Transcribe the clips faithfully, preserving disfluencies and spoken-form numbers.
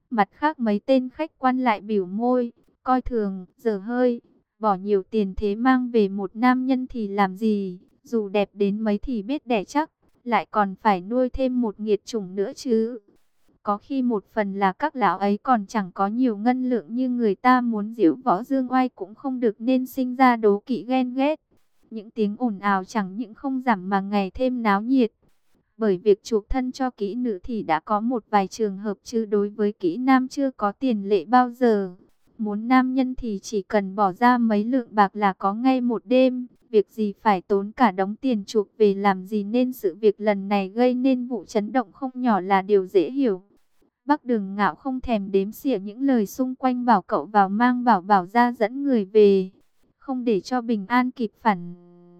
Mặt khác mấy tên khách quan lại biểu môi, coi thường, dở hơi, bỏ nhiều tiền thế mang về một nam nhân thì làm gì, dù đẹp đến mấy thì biết đẻ chắc, lại còn phải nuôi thêm một nghiệt chủng nữa chứ. Có khi một phần là các lão ấy còn chẳng có nhiều ngân lượng như người ta muốn giễu võ dương oai cũng không được nên sinh ra đố kỵ ghen ghét. Những tiếng ồn ào chẳng những không giảm mà ngày thêm náo nhiệt. Bởi việc chuộc thân cho kỹ nữ thì đã có một vài trường hợp, chứ đối với kỹ nam chưa có tiền lệ bao giờ. Muốn nam nhân thì chỉ cần bỏ ra mấy lượng bạc là có ngay một đêm. Việc gì phải tốn cả đống tiền chuộc về làm gì, nên sự việc lần này gây nên vụ chấn động không nhỏ là điều dễ hiểu. Bắc Đường Ngạo không thèm đếm xỉa những lời xung quanh, bảo cậu vào mang Bảo Bảo ra dẫn người về, không để cho Bình An kịp phản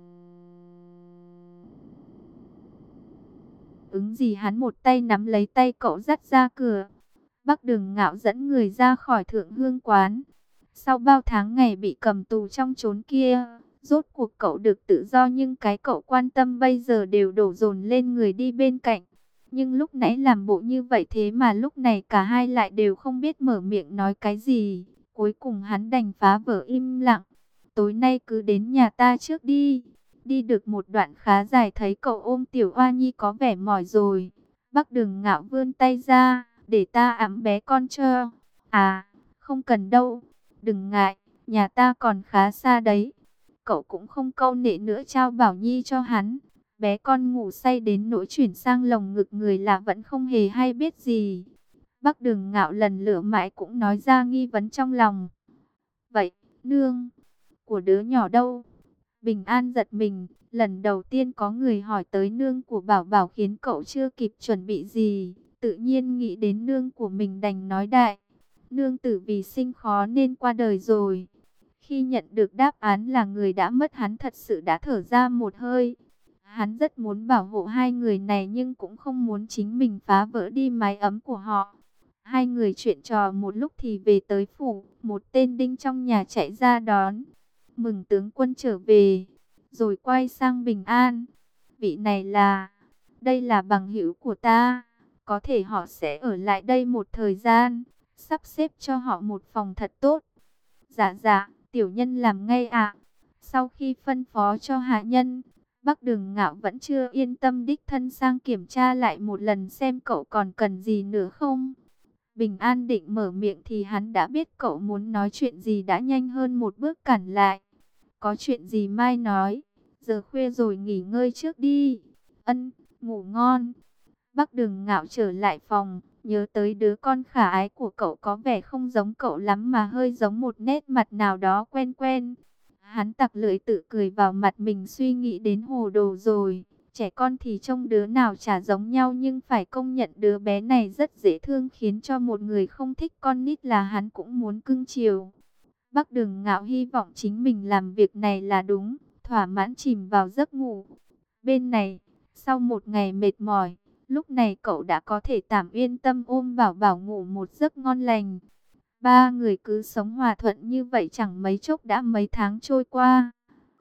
ứng gì, hắn một tay nắm lấy tay cậu dắt ra cửa. Bắc Đường Ngạo dẫn người ra khỏi Thượng Hương quán. Sau bao tháng ngày bị cầm tù trong chốn kia, rốt cuộc cậu được tự do, nhưng cái cậu quan tâm bây giờ đều đổ dồn lên người đi bên cạnh. Nhưng lúc nãy làm bộ như vậy, thế mà lúc này cả hai lại đều không biết mở miệng nói cái gì. Cuối cùng hắn đành phá vỡ im lặng. Tối nay cứ đến nhà ta trước đi. Đi được một đoạn khá dài thấy cậu ôm Tiểu Oa Nhi có vẻ mỏi rồi. Bắc Đường Ngạo vươn tay ra, để ta ẵm bé con cho. À, không cần đâu, đừng ngại, nhà ta còn khá xa đấy. Cậu cũng không câu nệ nữa, trao Bảo Nhi cho hắn. Bé con ngủ say đến nỗi chuyển sang lồng ngực người lạ vẫn không hề hay biết gì. Bắc Đường Ngạo lần lửa mãi cũng nói ra nghi vấn trong lòng. Vậy, nương của đứa nhỏ đâu? Bình An giật mình, lần đầu tiên có người hỏi tới nương của Bảo Bảo khiến cậu chưa kịp chuẩn bị gì. Tự nhiên nghĩ đến nương của mình đành nói đại. Nương tử vì sinh khó nên qua đời rồi. Khi nhận được đáp án là người đã mất, hắn thật sự đã thở ra một hơi. Hắn rất muốn bảo hộ hai người này nhưng cũng không muốn chính mình phá vỡ đi mái ấm của họ. Hai người chuyện trò một lúc thì về tới phủ, một tên đinh trong nhà chạy ra đón. Mừng tướng quân trở về, rồi quay sang Bình An. Vị này là, đây là bằng hữu của ta, có thể họ sẽ ở lại đây một thời gian, sắp xếp cho họ một phòng thật tốt. Dạ dạ, tiểu nhân làm ngay ạ. Sau khi phân phó cho hạ nhân, Bắc Đường Ngạo vẫn chưa yên tâm đích thân sang kiểm tra lại một lần xem cậu còn cần gì nữa không. Bình An định mở miệng thì hắn đã biết cậu muốn nói chuyện gì, đã nhanh hơn một bước cản lại. Có chuyện gì mai nói, giờ khuya rồi nghỉ ngơi trước đi. Ân, ngủ ngon. Bắc Đường Ngạo trở lại phòng, nhớ tới đứa con khả ái của cậu có vẻ không giống cậu lắm mà hơi giống một nét mặt nào đó quen quen. Hắn tặc lưỡi tự cười vào mặt mình, suy nghĩ đến hồ đồ rồi. Trẻ con thì trông đứa nào chả giống nhau, nhưng phải công nhận đứa bé này rất dễ thương, khiến cho một người không thích con nít là hắn cũng muốn cưng chiều. Bắc Đường Ngạo hy vọng chính mình làm việc này là đúng, thỏa mãn chìm vào giấc ngủ. Bên này, sau một ngày mệt mỏi, lúc này cậu đã có thể tạm yên tâm ôm Bảo Bảo ngủ một giấc ngon lành. Ba người cứ sống hòa thuận như vậy chẳng mấy chốc đã mấy tháng trôi qua.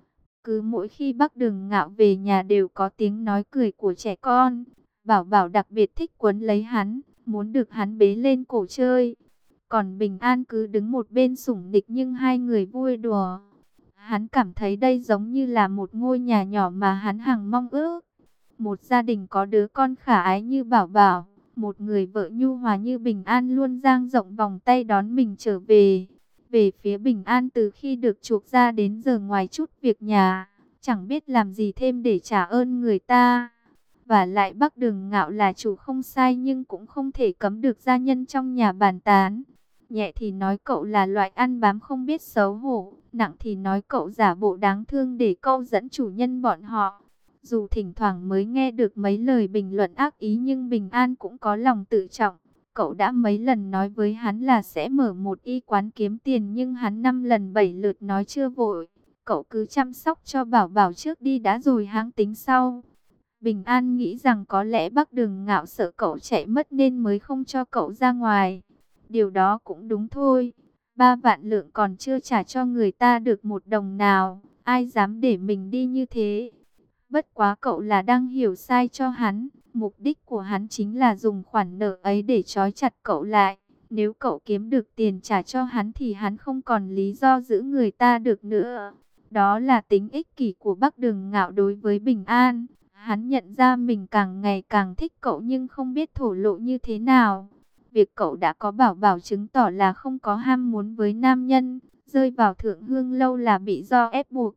Cứ mỗi khi Bắc Đường Ngạo về nhà đều có tiếng nói cười của trẻ con. Bảo Bảo đặc biệt thích quấn lấy hắn, muốn được hắn bế lên cổ chơi. Còn Bình An cứ đứng một bên sủng nịch, nhưng hai người vui đùa. Hắn cảm thấy đây giống như là một ngôi nhà nhỏ mà hắn hằng mong ước. Một gia đình có đứa con khả ái như Bảo Bảo, một người vợ nhu hòa như Bình An luôn dang rộng vòng tay đón mình trở về. Về phía Bình An, từ khi được chuộc ra đến giờ ngoài chút việc nhà, chẳng biết làm gì thêm để trả ơn người ta. Và lại Bắc Đường Ngạo là chủ không sai, nhưng cũng không thể cấm được gia nhân trong nhà bàn tán. Nhẹ thì nói cậu là loại ăn bám không biết xấu hổ, nặng thì nói cậu giả bộ đáng thương để câu dẫn chủ nhân bọn họ. Dù thỉnh thoảng mới nghe được mấy lời bình luận ác ý, nhưng Bình An cũng có lòng tự trọng. Cậu đã mấy lần nói với hắn là sẽ mở một y quán kiếm tiền, nhưng hắn năm lần bảy lượt nói chưa vội. Cậu cứ chăm sóc cho Bảo Bảo trước đi đã, rồi hãng tính sau. Bình An nghĩ rằng có lẽ Bắc Đường Ngạo sợ cậu chạy mất nên mới không cho cậu ra ngoài. Điều đó cũng đúng thôi. Ba vạn lượng còn chưa trả cho người ta được một đồng nào, ai dám để mình đi như thế. Bất quá cậu là đang hiểu sai cho hắn. Mục đích của hắn chính là dùng khoản nợ ấy để trói chặt cậu lại, Nếu cậu kiếm được tiền trả cho hắn thì hắn không còn lý do giữ người ta được nữa. Đó là tính ích kỷ của Bắc Đường Ngạo đối với Bình An. Hắn nhận ra mình càng ngày càng thích cậu nhưng không biết thổ lộ như thế nào. Việc cậu đã có bảo bảo chứng tỏ là không có ham muốn với nam nhân, rơi vào Thượng Hương lâu là bị do ép buộc.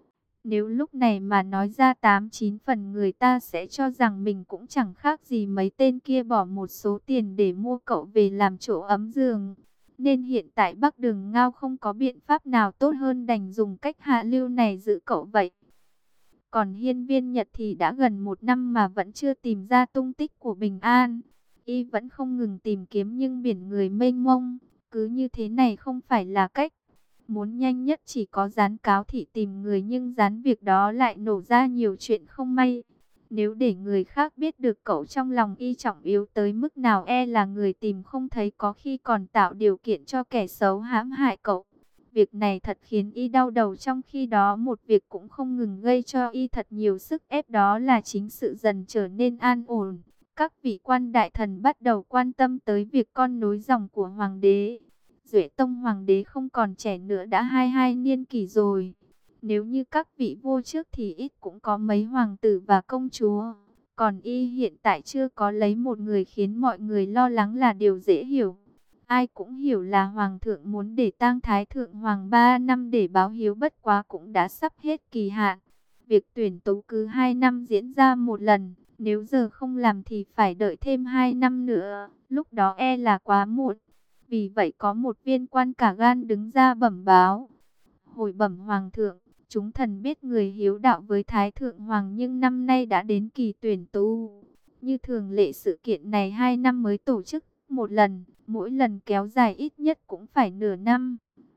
Nếu lúc này mà nói ra tám chín phần người ta sẽ cho rằng mình cũng chẳng khác gì mấy tên kia bỏ một số tiền để mua cậu về làm chỗ ấm giường. Nên hiện tại Bắc Đường Ngao không có biện pháp nào tốt hơn đành dùng cách hạ lưu này giữ cậu vậy. Còn Hiên Viên Nhật thì đã gần một năm mà vẫn chưa tìm ra tung tích của Bình An. Y vẫn không ngừng tìm kiếm nhưng biển người mênh mông, cứ như thế này không phải là cách. Muốn nhanh nhất chỉ có dán cáo thị tìm người nhưng dán việc đó lại nổ ra nhiều chuyện không may. Nếu để người khác biết được cậu trong lòng y trọng yếu tới mức nào e là người tìm không thấy, có khi còn tạo điều kiện cho kẻ xấu hãm hại cậu. Việc này thật khiến y đau đầu, trong khi đó một việc cũng không ngừng gây cho y thật nhiều sức ép, đó là chính sự dần trở nên an ổn. Các vị quan đại thần bắt đầu quan tâm tới việc con nối dòng của hoàng đế. Duệ Tông hoàng đế không còn trẻ nữa, đã hai hai niên kỷ rồi. Nếu như các vị vua trước thì ít cũng có mấy hoàng tử và công chúa. Còn y hiện tại chưa có lấy một người khiến mọi người lo lắng là điều dễ hiểu. Ai cũng hiểu là hoàng thượng muốn để tang thái thượng hoàng ba năm để báo hiếu, bất quá cũng đã sắp hết kỳ hạn. Việc tuyển tú cứ hai năm diễn ra một lần, nếu giờ không làm thì phải đợi thêm hai năm nữa, lúc đó e là quá muộn. Vì vậy có một viên quan cả gan đứng ra bẩm báo. Hồi bẩm hoàng thượng, chúng thần biết người hiếu đạo với thái thượng hoàng nhưng năm nay đã đến kỳ tuyển tú. Như thường lệ sự kiện này hai năm mới tổ chức một lần, mỗi lần kéo dài ít nhất cũng phải nửa năm.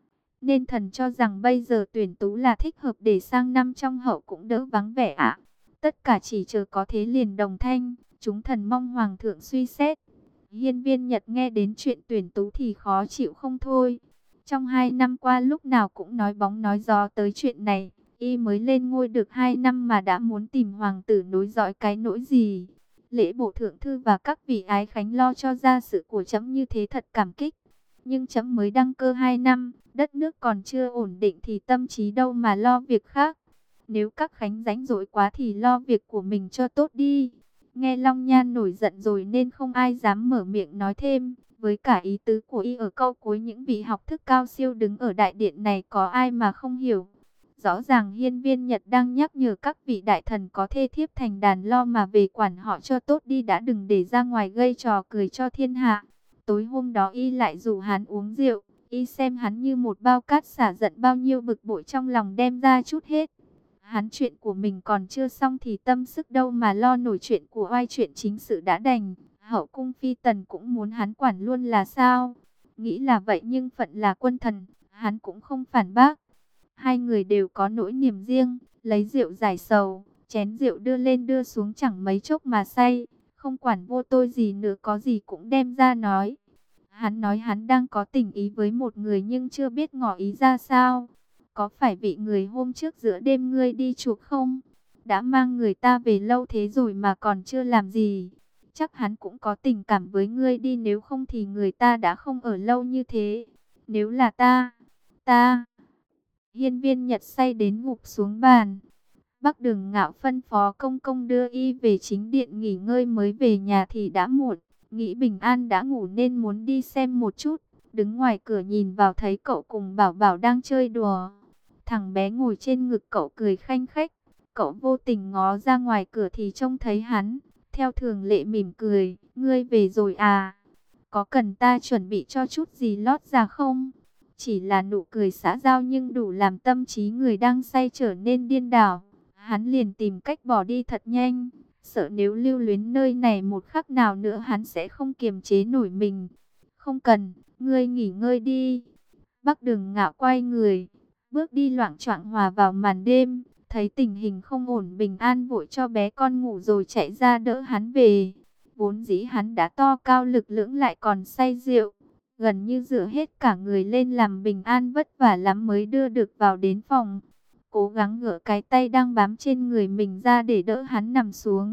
Nên thần cho rằng bây giờ tuyển tú là thích hợp để sang năm trong hậu cũng đỡ vắng vẻ ạ. Tất cả chỉ chờ có thế liền đồng thanh, chúng thần mong hoàng thượng suy xét. Hiên Viên Nhật nghe đến chuyện tuyển tú thì khó chịu không thôi. Trong hai năm qua lúc nào cũng nói bóng nói gió tới chuyện này. Y mới lên ngôi được hai năm mà đã muốn tìm hoàng tử nối dõi cái nỗi gì. Lễ bộ thượng thư và các vị ái khánh lo cho gia sự của trẫm như thế thật cảm kích. Nhưng trẫm mới đăng cơ hai năm, đất nước còn chưa ổn định thì tâm trí đâu mà lo việc khác. Nếu các khánh rảnh rỗi quá thì lo việc của mình cho tốt đi. Nghe Long Nhan nổi giận rồi nên không ai dám mở miệng nói thêm. Với cả ý tứ của y ở câu cuối, những vị học thức cao siêu đứng ở đại điện này có ai mà không hiểu. Rõ ràng Hiên Viên Nhật đang nhắc nhở các vị đại thần có thê thiếp thành đàn lo mà về quản họ cho tốt đi đã, đừng để ra ngoài gây trò cười cho thiên hạ. Tối hôm đó y lại rủ hắn uống rượu. Y xem hắn như một bao cát, xả giận bao nhiêu bực bội trong lòng đem ra chút hết. Hắn chuyện của mình còn chưa xong thì tâm sức đâu mà lo nổi chuyện của oai, chuyện chính sự đã đành. Hậu cung phi tần cũng muốn hắn quản luôn là sao? Nghĩ là vậy nhưng phận là quân thần, hắn cũng không phản bác. Hai người đều có nỗi niềm riêng, lấy rượu giải sầu, chén rượu đưa lên đưa xuống chẳng mấy chốc mà say. Không quản vô tôi gì nữa, có gì cũng đem ra nói. Hắn nói hắn đang có tình ý với một người nhưng chưa biết ngỏ ý ra sao. Có phải vị người hôm trước giữa đêm ngươi đi chuộc không? Đã mang người ta về lâu thế rồi mà còn chưa làm gì. Chắc hắn cũng có tình cảm với ngươi đi, nếu không thì người ta đã không ở lâu như thế. Nếu là ta, ta... Hiên Viên Nhật say đến ngục xuống bàn. Bắc Đường Ngạo phân phó công công đưa y về chính điện nghỉ ngơi, mới về nhà thì đã muộn. Nghĩ Bình An đã ngủ nên muốn đi xem một chút. Đứng ngoài cửa nhìn vào thấy cậu cùng Bảo Bảo đang chơi đùa. Thằng bé ngồi trên ngực cậu cười khanh khách. Cậu vô tình ngó ra ngoài cửa thì trông thấy hắn. Theo thường lệ mỉm cười, ngươi về rồi à? Có cần ta chuẩn bị cho chút gì lót ra không? Chỉ là nụ cười xã giao nhưng đủ làm tâm trí người đang say trở nên điên đảo. Hắn liền tìm cách bỏ đi thật nhanh. Sợ nếu lưu luyến nơi này một khắc nào nữa hắn sẽ không kiềm chế nổi mình. Không cần, ngươi nghỉ ngơi đi. Bắc Đường Ngạo quay người, bước đi loạng choạng hòa vào màn đêm. Thấy tình hình không ổn, Bình An vội cho bé con ngủ rồi chạy ra đỡ hắn về. Vốn dĩ hắn đã to cao lực lưỡng lại còn say rượu, gần như dựa hết cả người lên làm Bình An vất vả lắm mới đưa được vào đến phòng. Cố gắng gỡ cái tay đang bám trên người mình ra để đỡ hắn nằm xuống.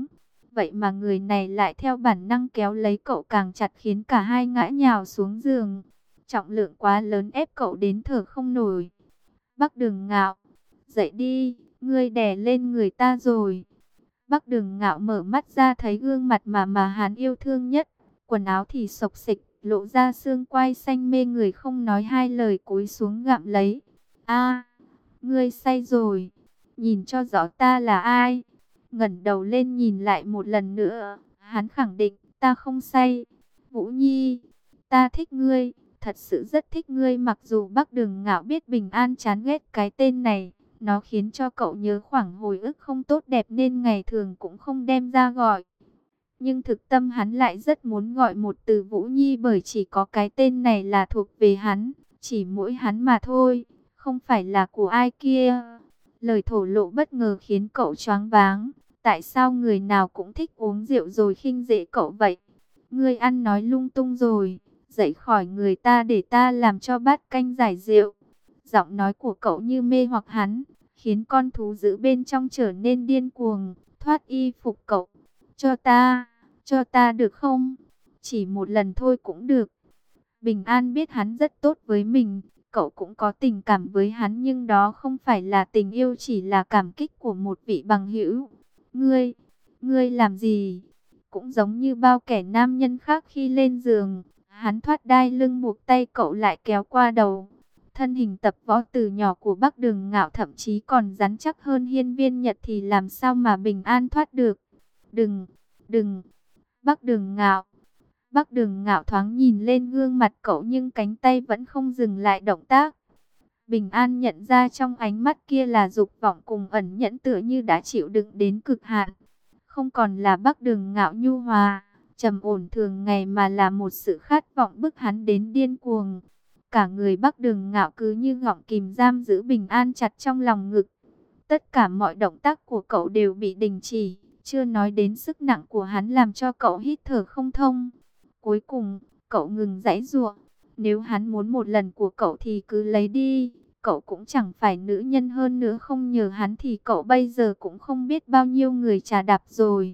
Vậy mà người này lại theo bản năng kéo lấy cậu càng chặt, khiến cả hai ngã nhào xuống giường. Trọng lượng quá lớn ép cậu đến thở không nổi. Bắc Đường Ngạo, dậy đi, ngươi đè lên người ta rồi. Bắc Đường Ngạo mở mắt ra thấy gương mặt mà mà hắn yêu thương nhất. Quần áo thì xộc xịch, lộ ra xương quai xanh mê người, không nói hai lời cúi xuống gặm lấy. A, ngươi say rồi, nhìn cho rõ ta là ai. Ngẩng đầu lên nhìn lại một lần nữa, hắn khẳng định, ta không say. Vũ Nhi, ta thích ngươi, thật sự rất thích ngươi. Mặc dù Bắc Đường Ngạo biết Bình An chán ghét cái tên này, nó khiến cho cậu nhớ khoảng hồi ức không tốt đẹp nên ngày thường cũng không đem ra gọi. Nhưng thực tâm hắn lại rất muốn gọi một từ Vũ Nhi, bởi chỉ có cái tên này là thuộc về hắn, chỉ mỗi hắn mà thôi, không phải là của ai kia. Lời thổ lộ bất ngờ khiến cậu choáng váng. Tại sao người nào cũng thích uống rượu rồi khinh dễ cậu vậy? Ngươi ăn nói lung tung rồi, dậy khỏi người ta để ta làm cho bát canh giải rượu. Giọng nói của cậu như mê hoặc hắn, khiến con thú dữ bên trong trở nên điên cuồng, thoát y phục cậu. Cho ta, cho ta được không? Chỉ một lần thôi cũng được. Bình An biết hắn rất tốt với mình, cậu cũng có tình cảm với hắn, nhưng đó không phải là tình yêu, chỉ là cảm kích của một vị bằng hữu. Ngươi, ngươi làm gì? Cũng giống như bao kẻ nam nhân khác khi lên giường, hắn thoát đai lưng buộc tay cậu lại kéo qua đầu. Thân hình tập võ từ nhỏ của Bắc Đường Ngạo thậm chí còn rắn chắc hơn Hiên Viên Nhật, thì làm sao mà Bình An thoát được? Đừng, đừng, Bắc Đường Ngạo. Bắc Đường Ngạo thoáng nhìn lên gương mặt cậu nhưng cánh tay vẫn không dừng lại động tác. Bình An nhận ra trong ánh mắt kia là dục vọng cùng ẩn nhẫn, tựa như đã chịu đựng đến cực hạn. Không còn là Bắc Đường Ngạo nhu hòa, trầm ổn thường ngày, mà là một sự khát vọng bức hắn đến điên cuồng. Cả người Bắc Đường Ngạo cứ như gọng kìm giam giữ Bình An chặt trong lòng ngực. Tất cả mọi động tác của cậu đều bị đình chỉ, chưa nói đến sức nặng của hắn làm cho cậu hít thở không thông. Cuối cùng, cậu ngừng giãy giụa. Nếu hắn muốn một lần của cậu thì cứ lấy đi, cậu cũng chẳng phải nữ nhân, hơn nữa không nhờ hắn thì cậu bây giờ cũng không biết bao nhiêu người chà đạp rồi.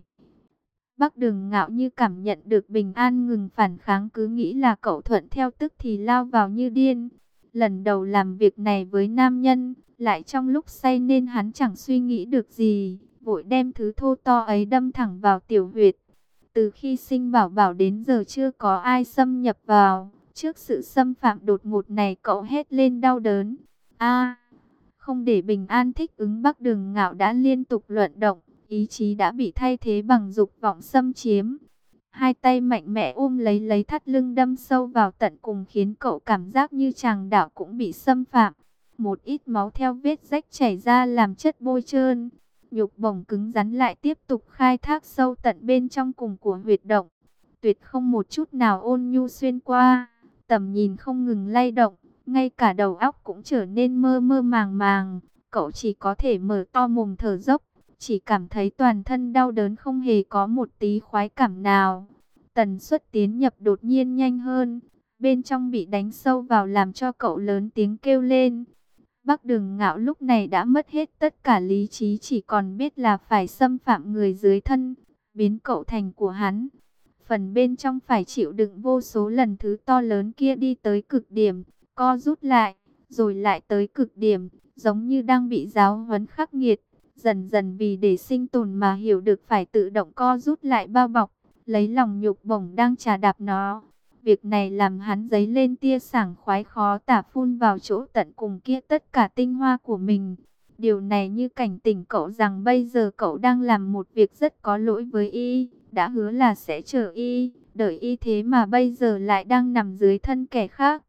Bắc Đường Ngạo như cảm nhận được Bình An ngừng phản kháng, cứ nghĩ là cậu thuận theo tức thì lao vào như điên. Lần đầu làm việc này với nam nhân, lại trong lúc say nên hắn chẳng suy nghĩ được gì, vội đem thứ thô to ấy đâm thẳng vào tiểu huyệt. Từ khi sinh Bảo Bảo đến giờ chưa có ai xâm nhập vào. Trước sự xâm phạm đột ngột này, cậu hét lên đau đớn. A, không để Bình An thích ứng, Bắc Đường Ngạo đã liên tục luận động, ý chí đã bị thay thế bằng dục vọng xâm chiếm. Hai tay mạnh mẽ ôm lấy lấy thắt lưng, đâm sâu vào tận cùng, khiến cậu cảm giác như tràng đảo cũng bị xâm phạm. Một ít máu theo vết rách chảy ra làm chất bôi trơn. Nhục bổng cứng rắn lại tiếp tục khai thác sâu tận bên trong cùng của huyệt động. Tuyệt không một chút nào ôn nhu xuyên qua, tầm nhìn không ngừng lay động, ngay cả đầu óc cũng trở nên mơ mơ màng màng. Cậu chỉ có thể mở to mồm thở dốc, chỉ cảm thấy toàn thân đau đớn, không hề có một tí khoái cảm nào. Tần suất tiến nhập đột nhiên nhanh hơn, bên trong bị đánh sâu vào làm cho cậu lớn tiếng kêu lên. Bắc Đường Ngạo lúc này đã mất hết tất cả lý trí, chỉ còn biết là phải xâm phạm người dưới thân, biến cậu thành của hắn. Phần bên trong phải chịu đựng vô số lần thứ to lớn kia đi tới cực điểm, co rút lại, rồi lại tới cực điểm, giống như đang bị giáo huấn khắc nghiệt. Dần dần vì để sinh tồn mà hiểu được phải tự động co rút lại bao bọc, lấy lòng nhục bổng đang chà đạp nó. Việc này làm hắn dấy lên tia sảng khoái khó tả, phun vào chỗ tận cùng kia tất cả tinh hoa của mình. Điều này như cảnh tỉnh cậu rằng bây giờ cậu đang làm một việc rất có lỗi với y, đã hứa là sẽ chờ y, đợi y, thế mà bây giờ lại đang nằm dưới thân kẻ khác.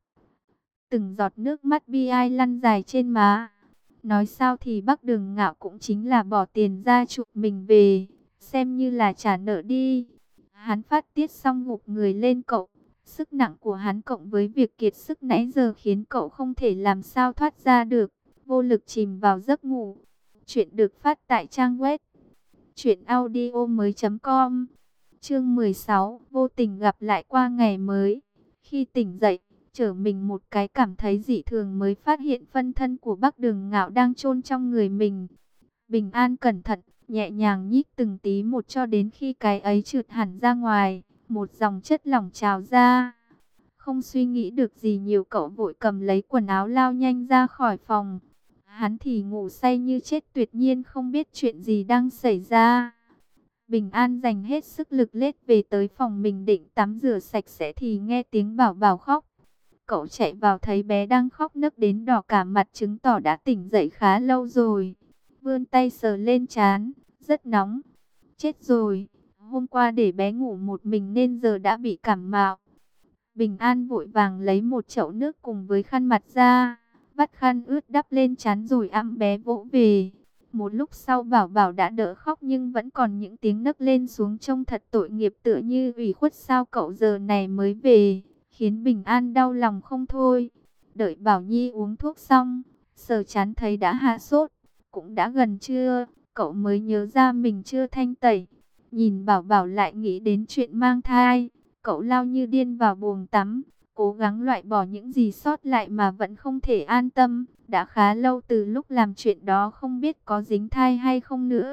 Từng giọt nước mắt bi ai lăn dài trên má. Nói sao thì Bắc Đường Ngạo cũng chính là bỏ tiền ra chuộc mình về, xem như là trả nợ đi. Hắn phát tiết xong gục người lên cậu. Sức nặng của hắn cộng với việc kiệt sức nãy giờ khiến cậu không thể làm sao thoát ra được, vô lực chìm vào giấc ngủ. Chuyện được phát tại trang web truyện audio mới chấm com. Chương mười sáu, vô tình gặp lại qua ngày mới. Khi tỉnh dậy, trở mình một cái cảm thấy dị thường, mới phát hiện phân thân của Bắc Đường Ngạo đang chôn trong người mình. Bình An cẩn thận, nhẹ nhàng nhích từng tí một cho đến khi cái ấy trượt hẳn ra ngoài, một dòng chất lỏng trào ra. Không suy nghĩ được gì nhiều, cậu vội cầm lấy quần áo lao nhanh ra khỏi phòng. Hắn thì ngủ say như chết, tuyệt nhiên không biết chuyện gì đang xảy ra. Bình An dành hết sức lực lết về tới phòng mình định tắm rửa sạch sẽ thì nghe tiếng Bảo Bảo khóc. Cậu chạy vào thấy bé đang khóc nấc đến đỏ cả mặt, chứng tỏ đã tỉnh dậy khá lâu rồi. Vươn tay sờ lên trán, rất nóng. Chết rồi, hôm qua để bé ngủ một mình nên giờ đã bị cảm mạo. Bình An vội vàng lấy một chậu nước cùng với khăn mặt ra, vắt khăn ướt đắp lên trán rồi ẵm bé vỗ về. Một lúc sau Bảo Bảo đã đỡ khóc nhưng vẫn còn những tiếng nấc lên xuống trông thật tội nghiệp, tựa như ủy khuất sao cậu giờ này mới về, khiến Bình An đau lòng không thôi. Đợi Bảo Nhi uống thuốc xong, sờ trán thấy đã hạ sốt, cũng đã gần trưa, cậu mới nhớ ra mình chưa thanh tẩy. Nhìn Bảo Bảo lại nghĩ đến chuyện mang thai, cậu lao như điên vào buồng tắm, cố gắng loại bỏ những gì sót lại mà vẫn không thể an tâm. Đã khá lâu từ lúc làm chuyện đó, không biết có dính thai hay không nữa.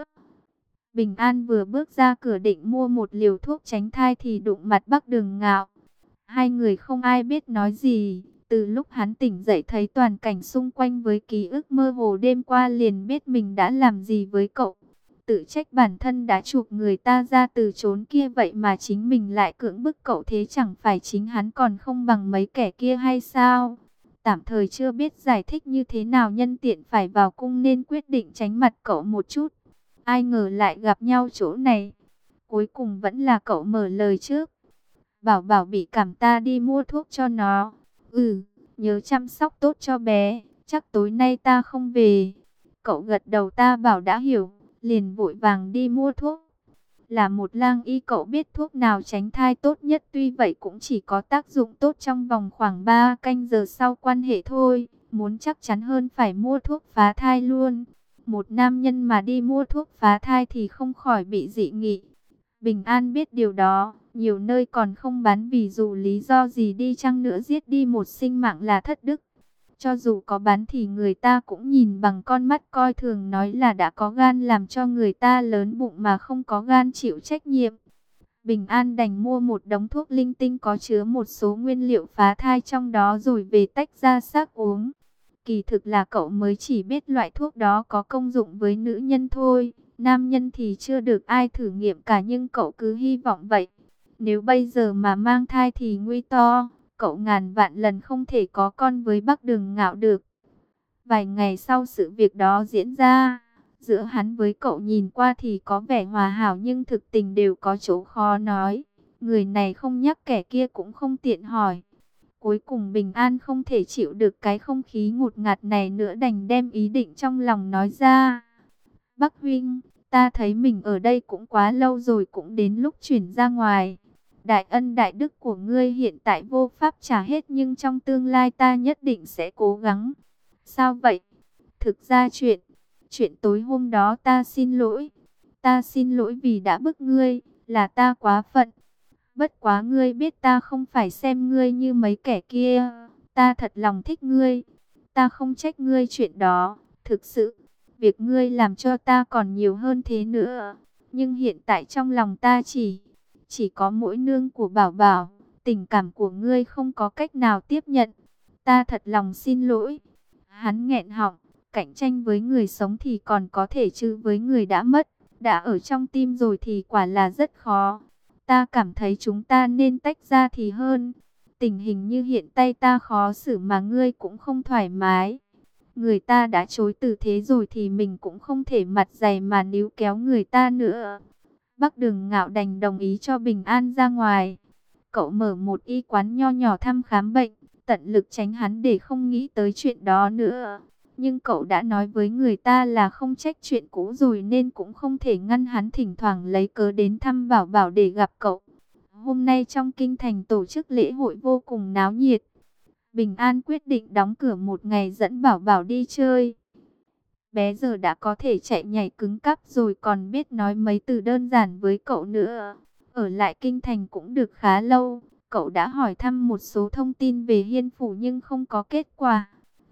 Bình An vừa bước ra cửa định mua một liều thuốc tránh thai thì đụng mặt Bắc Đường Ngạo. Hai người không ai biết nói gì. Từ lúc hắn tỉnh dậy thấy toàn cảnh xung quanh với ký ức mơ hồ đêm qua, liền biết mình đã làm gì với cậu. Tự trách bản thân đã chuộc người ta ra từ chốn kia, vậy mà chính mình lại cưỡng bức cậu, thế chẳng phải chính hắn còn không bằng mấy kẻ kia hay sao? Tạm thời chưa biết giải thích như thế nào, nhân tiện phải vào cung nên quyết định tránh mặt cậu một chút. Ai ngờ lại gặp nhau chỗ này. Cuối cùng vẫn là cậu mở lời trước. Bảo Bảo bị cảm, ta đi mua thuốc cho nó. Ừ, nhớ chăm sóc tốt cho bé, chắc tối nay ta không về. Cậu gật đầu, ta bảo đã hiểu, liền vội vàng đi mua thuốc. Là một lang y, cậu biết thuốc nào tránh thai tốt nhất, tuy vậy cũng chỉ có tác dụng tốt trong vòng khoảng ba canh giờ sau quan hệ thôi. Muốn chắc chắn hơn phải mua thuốc phá thai luôn. Một nam nhân mà đi mua thuốc phá thai thì không khỏi bị dị nghị. Bình An biết điều đó, nhiều nơi còn không bán, vì dù lý do gì đi chăng nữa giết đi một sinh mạng là thất đức. Cho dù có bán thì người ta cũng nhìn bằng con mắt coi thường, nói là đã có gan làm cho người ta lớn bụng mà không có gan chịu trách nhiệm. Bình An đành mua một đống thuốc linh tinh có chứa một số nguyên liệu phá thai trong đó rồi về tách ra xác uống. Kỳ thực là cậu mới chỉ biết loại thuốc đó có công dụng với nữ nhân thôi. Nam nhân thì chưa được ai thử nghiệm cả, nhưng cậu cứ hy vọng vậy. Nếu bây giờ mà mang thai thì nguy to. Cậu ngàn vạn lần không thể có con với Bắc Đường Ngạo được. Vài ngày sau sự việc đó diễn ra, giữa hắn với cậu nhìn qua thì có vẻ hòa hảo, nhưng thực tình đều có chỗ khó nói. Người này không nhắc kẻ kia cũng không tiện hỏi. Cuối cùng Bình An không thể chịu được cái không khí ngột ngạt này nữa, đành đem ý định trong lòng nói ra. Bắc huynh, ta thấy mình ở đây cũng quá lâu rồi, cũng đến lúc chuyển ra ngoài. Đại ân đại đức của ngươi hiện tại vô pháp trả hết, nhưng trong tương lai ta nhất định sẽ cố gắng. Sao vậy? Thực ra chuyện, chuyện tối hôm đó ta xin lỗi. Ta xin lỗi vì đã bức ngươi, là ta quá phận. Bất quá ngươi biết ta không phải xem ngươi như mấy kẻ kia. Ta thật lòng thích ngươi. Ta không trách ngươi chuyện đó. Thực sự, việc ngươi làm cho ta còn nhiều hơn thế nữa. Nhưng hiện tại trong lòng ta chỉ... Chỉ có mỗi nương của Bảo Bảo. Tình cảm của ngươi không có cách nào tiếp nhận. Ta thật lòng xin lỗi. Hắn nghẹn họng. Cạnh tranh với người sống thì còn có thể, chứ với người đã mất, đã ở trong tim rồi thì quả là rất khó. Ta cảm thấy chúng ta nên tách ra thì hơn. Tình hình như hiện tại ta khó xử mà ngươi cũng không thoải mái. Người ta đã chối từ thế rồi thì mình cũng không thể mặt dày mà níu kéo người ta nữa. Bắc Đường Ngạo đành đồng ý cho Bình An ra ngoài. Cậu mở một y quán nho nhỏ thăm khám bệnh, tận lực tránh hắn để không nghĩ tới chuyện đó nữa. Nhưng cậu đã nói với người ta là không trách chuyện cũ rồi, nên cũng không thể ngăn hắn thỉnh thoảng lấy cớ đến thăm Bảo Bảo để gặp cậu. Hôm nay trong kinh thành tổ chức lễ hội vô cùng náo nhiệt. Bình An quyết định đóng cửa một ngày dẫn Bảo Bảo đi chơi. Bé giờ đã có thể chạy nhảy cứng cáp rồi, còn biết nói mấy từ đơn giản với cậu nữa. Ở lại kinh thành cũng được khá lâu. Cậu đã hỏi thăm một số thông tin về Hiên Phủ nhưng không có kết quả.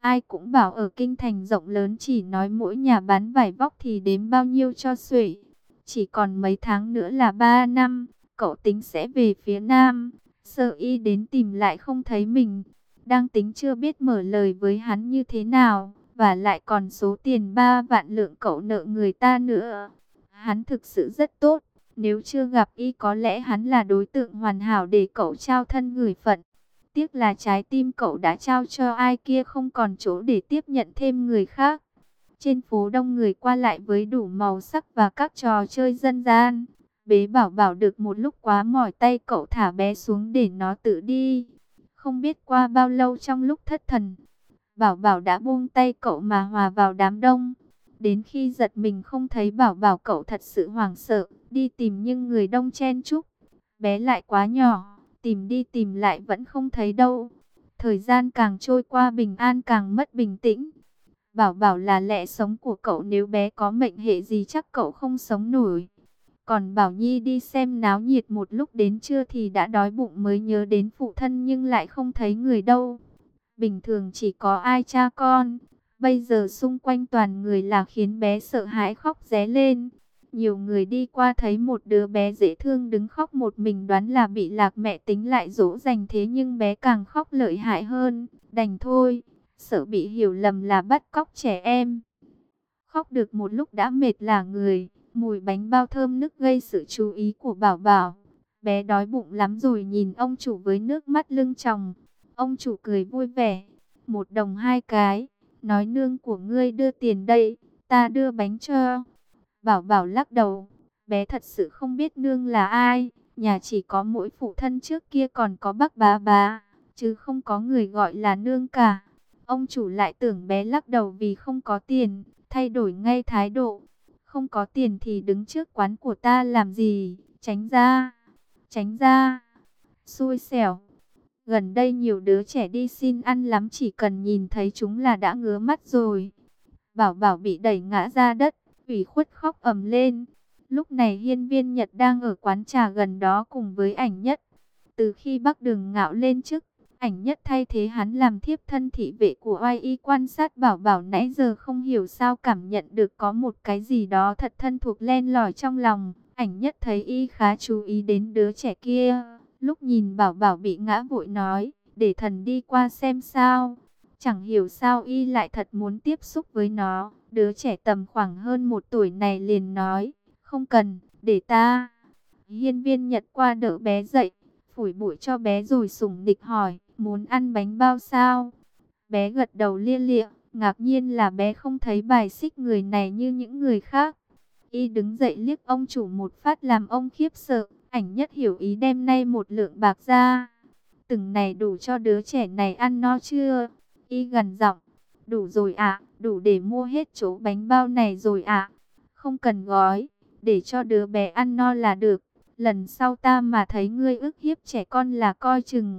Ai cũng bảo ở kinh thành rộng lớn chỉ nói mỗi nhà bán vải vóc thì đếm bao nhiêu cho xuể. Chỉ còn mấy tháng nữa là ba năm, cậu tính sẽ về phía Nam. Sợ y đến tìm lại không thấy mình. Đang tính chưa biết mở lời với hắn như thế nào. Và lại còn số tiền ba vạn lượng cậu nợ người ta nữa. Hắn thực sự rất tốt. Nếu chưa gặp y có lẽ hắn là đối tượng hoàn hảo để cậu trao thân gửi phận. Tiếc là trái tim cậu đã trao cho ai kia không còn chỗ để tiếp nhận thêm người khác. Trên phố đông người qua lại với đủ màu sắc và các trò chơi dân gian. Bế Bảo Bảo được một lúc quá mỏi tay, cậu thả bé xuống để nó tự đi. Không biết qua bao lâu trong lúc thất thần, Bảo Bảo đã buông tay cậu mà hòa vào đám đông. Đến khi giật mình không thấy Bảo Bảo, cậu thật sự hoảng sợ, đi tìm nhưng người đông chen chúc. Bé lại quá nhỏ, tìm đi tìm lại vẫn không thấy đâu. Thời gian càng trôi qua bình an càng mất bình tĩnh. Bảo Bảo là lẽ sống của cậu, nếu bé có mệnh hệ gì chắc cậu không sống nổi. Còn Bảo Nhi đi xem náo nhiệt một lúc đến trưa thì đã đói bụng, mới nhớ đến phụ thân nhưng lại không thấy người đâu. Bình thường chỉ có ai cha con, bây giờ xung quanh toàn người là khiến bé sợ hãi khóc ré lên. Nhiều người đi qua thấy một đứa bé dễ thương đứng khóc một mình đoán là bị lạc mẹ tính lại dỗ dành, thế nhưng bé càng khóc lợi hại hơn. Đành thôi, sợ bị hiểu lầm là bắt cóc trẻ em. Khóc được một lúc đã mệt lả người, mùi bánh bao thơm nức gây sự chú ý của Bảo Bảo. Bé đói bụng lắm rồi nhìn ông chủ với nước mắt lưng tròng. Ông chủ cười vui vẻ, một đồng hai cái, nói nương của ngươi đưa tiền đây, ta đưa bánh cho. Bảo Bảo lắc đầu, bé thật sự không biết nương là ai, nhà chỉ có mỗi phụ thân, trước kia còn có bác bá bá, chứ không có người gọi là nương cả. Ông chủ lại tưởng bé lắc đầu vì không có tiền, thay đổi ngay thái độ. Không có tiền thì đứng trước quán của ta làm gì, tránh ra, tránh ra, xui xẻo. Gần đây nhiều đứa trẻ đi xin ăn lắm, chỉ cần nhìn thấy chúng là đã ngứa mắt rồi. Bảo Bảo bị đẩy ngã ra đất, ủy khuất khóc ầm lên. Lúc này Hiên Viên Nhật đang ở quán trà gần đó cùng với Ảnh Nhất. Từ khi Bắc Đường Ngạo lên chức, Ảnh Nhất thay thế hắn làm thiếp thân thị vệ của Oai Y, quan sát Bảo Bảo nãy giờ không hiểu sao cảm nhận được có một cái gì đó thật thân thuộc len lỏi trong lòng. Ảnh Nhất thấy y khá chú ý đến đứa trẻ kia. Lúc nhìn Bảo Bảo bị ngã vội nói, để thần đi qua xem sao. Chẳng hiểu sao y lại thật muốn tiếp xúc với nó. Đứa trẻ tầm khoảng hơn một tuổi này liền nói, không cần, để ta. Hiên Viên Nhật qua đỡ bé dậy, phủi bụi cho bé rồi sủng nịch hỏi, muốn ăn bánh bao sao? Bé gật đầu lia lịa, ngạc nhiên là bé không thấy bài xích người này như những người khác. Y đứng dậy liếc ông chủ một phát làm ông khiếp sợ. Ảnh Nhất hiểu ý đem nay một lượng bạc ra. Từng này đủ cho đứa trẻ này ăn no chưa? Y gần giọng, đủ rồi ạ, đủ để mua hết chỗ bánh bao này rồi ạ. Không cần gói, để cho đứa bé ăn no là được. Lần sau ta mà thấy ngươi ức hiếp trẻ con là coi chừng.